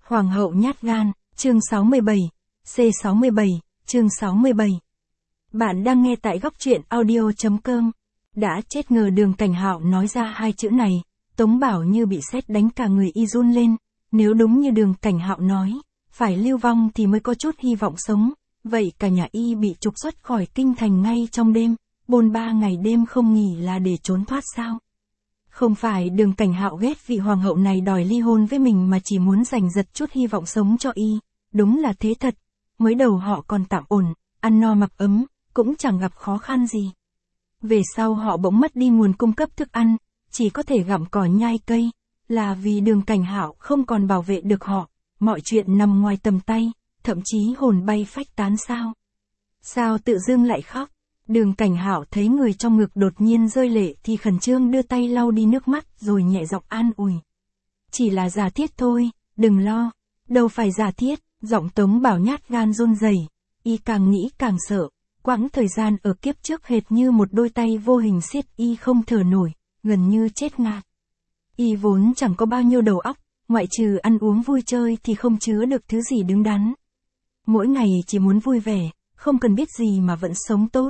Hoàng hậu nhát gan, chương 67, C67, chương 67. Bạn đang nghe tại góc truyện audio.com. Đã chết ngờ Đường Cảnh Hạo nói ra hai chữ này, Tống Bảo như bị sét đánh cả người y run lên. Nếu đúng như Đường Cảnh Hạo nói, phải lưu vong thì mới có chút hy vọng sống, vậy cả nhà y bị trục xuất khỏi kinh thành ngay trong đêm, bôn 3 ngày đêm không nghỉ là để trốn thoát sao? Không phải Đường Cảnh Hạo ghét vị hoàng hậu này đòi ly hôn với mình mà chỉ muốn giành giật chút hy vọng sống cho y, đúng là thế thật. Mới đầu họ còn tạm ổn, ăn no mặc ấm, cũng chẳng gặp khó khăn gì. Về sau họ bỗng mất đi nguồn cung cấp thức ăn, chỉ có thể gặm cỏ nhai cây, là vì Đường Cảnh Hạo không còn bảo vệ được họ, mọi chuyện nằm ngoài tầm tay, thậm chí hồn bay phách tán sao? Sao tự dưng lại khóc? Đường Cảnh Hạo thấy người trong ngực đột nhiên rơi lệ thì khẩn trương đưa tay lau đi nước mắt rồi nhẹ giọng an ủi. Chỉ là giả thiết thôi, đừng lo, đâu phải giả thiết, giọng Tống Bảo nhát gan run rẩy, y càng nghĩ càng sợ, quãng thời gian ở kiếp trước hệt như một đôi tay vô hình siết y không thở nổi, gần như chết ngạt. Y vốn chẳng có bao nhiêu đầu óc, ngoại trừ ăn uống vui chơi thì không chứa được thứ gì đứng đắn. Mỗi ngày chỉ muốn vui vẻ, không cần biết gì mà vẫn sống tốt.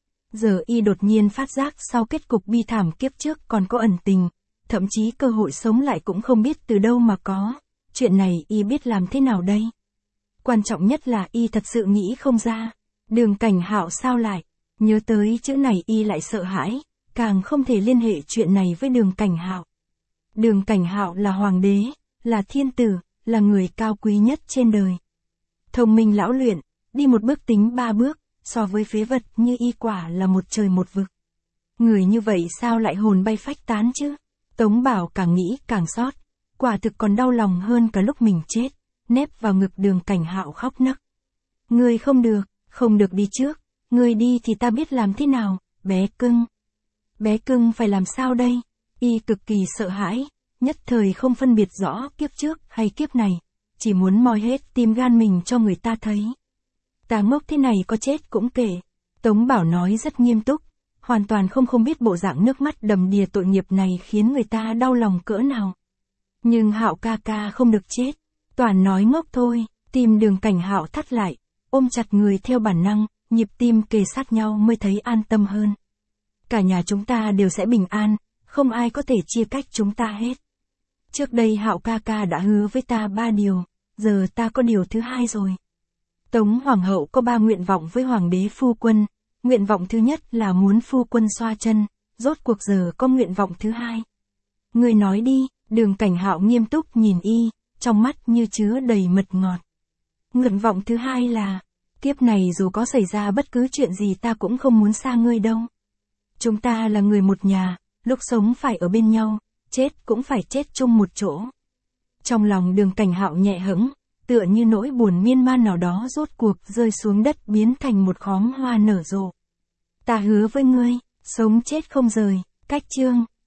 Giờ y đột nhiên phát giác sau kết cục bi thảm kiếp trước còn có ẩn tình, thậm chí cơ hội sống lại cũng không biết từ đâu mà có. Chuyện này y biết làm thế nào đây? Quan trọng nhất là y thật sự nghĩ không ra. Đường Cảnh Hạo sao lại? Nhớ tới chữ này y lại sợ hãi, càng không thể liên hệ chuyện này với Đường Cảnh Hạo. Đường Cảnh Hạo là hoàng đế, là thiên tử, là người cao quý nhất trên đời. Thông minh lão luyện, đi một bước tính 3 bước, so với phế vật như y quả là một trời một vực. Người như vậy sao lại hồn bay phách tán chứ? Tống Bảo càng nghĩ càng xót, quả thực còn đau lòng hơn cả lúc mình chết, nép vào ngực Đường Cảnh Hạo khóc nấc. Ngươi không được đi trước, ngươi đi thì ta biết làm thế nào, bé cưng. Bé cưng phải làm sao đây? Y cực kỳ sợ hãi, nhất thời không phân biệt rõ kiếp trước hay kiếp này, chỉ muốn moi hết tim gan mình cho người ta thấy. Ta ngốc thế này có chết cũng kệ. Tống Bảo nói rất nghiêm túc, hoàn toàn không biết bộ dạng nước mắt đầm đìa tội nghiệp này khiến người ta đau lòng cỡ nào. Nhưng Hạo ca ca không được chết, toàn nói ngốc thôi. Tim Đường Cảnh Hạo thắt lại, ôm chặt người theo bản năng, nhịp tim kề sát nhau mới thấy an tâm hơn. Cả nhà chúng ta đều sẽ bình an, không ai có thể chia cách chúng ta hết. Trước đây Hạo ca ca đã hứa với ta 3 điều, giờ ta có điều thứ 2 rồi. Tống Hoàng hậu có 3 nguyện vọng với Hoàng đế phu quân, nguyện vọng thứ nhất là muốn phu quân xoa chân, rốt cuộc giờ có nguyện vọng thứ 2. Người nói đi, Đường Cảnh Hạo nghiêm túc nhìn y, trong mắt như chứa đầy mật ngọt. Nguyện vọng thứ 2 là, kiếp này dù có xảy ra bất cứ chuyện gì ta cũng không muốn xa ngươi đâu. Chúng ta là người một nhà, lúc sống phải ở bên nhau, chết cũng phải chết chung một chỗ. Trong lòng Đường Cảnh Hạo nhẹ hững, tựa như nỗi buồn miên man nào đó rốt cuộc rơi xuống đất biến thành một khóm hoa nở rộ. Ta hứa với ngươi, sống chết không rời, cách chương.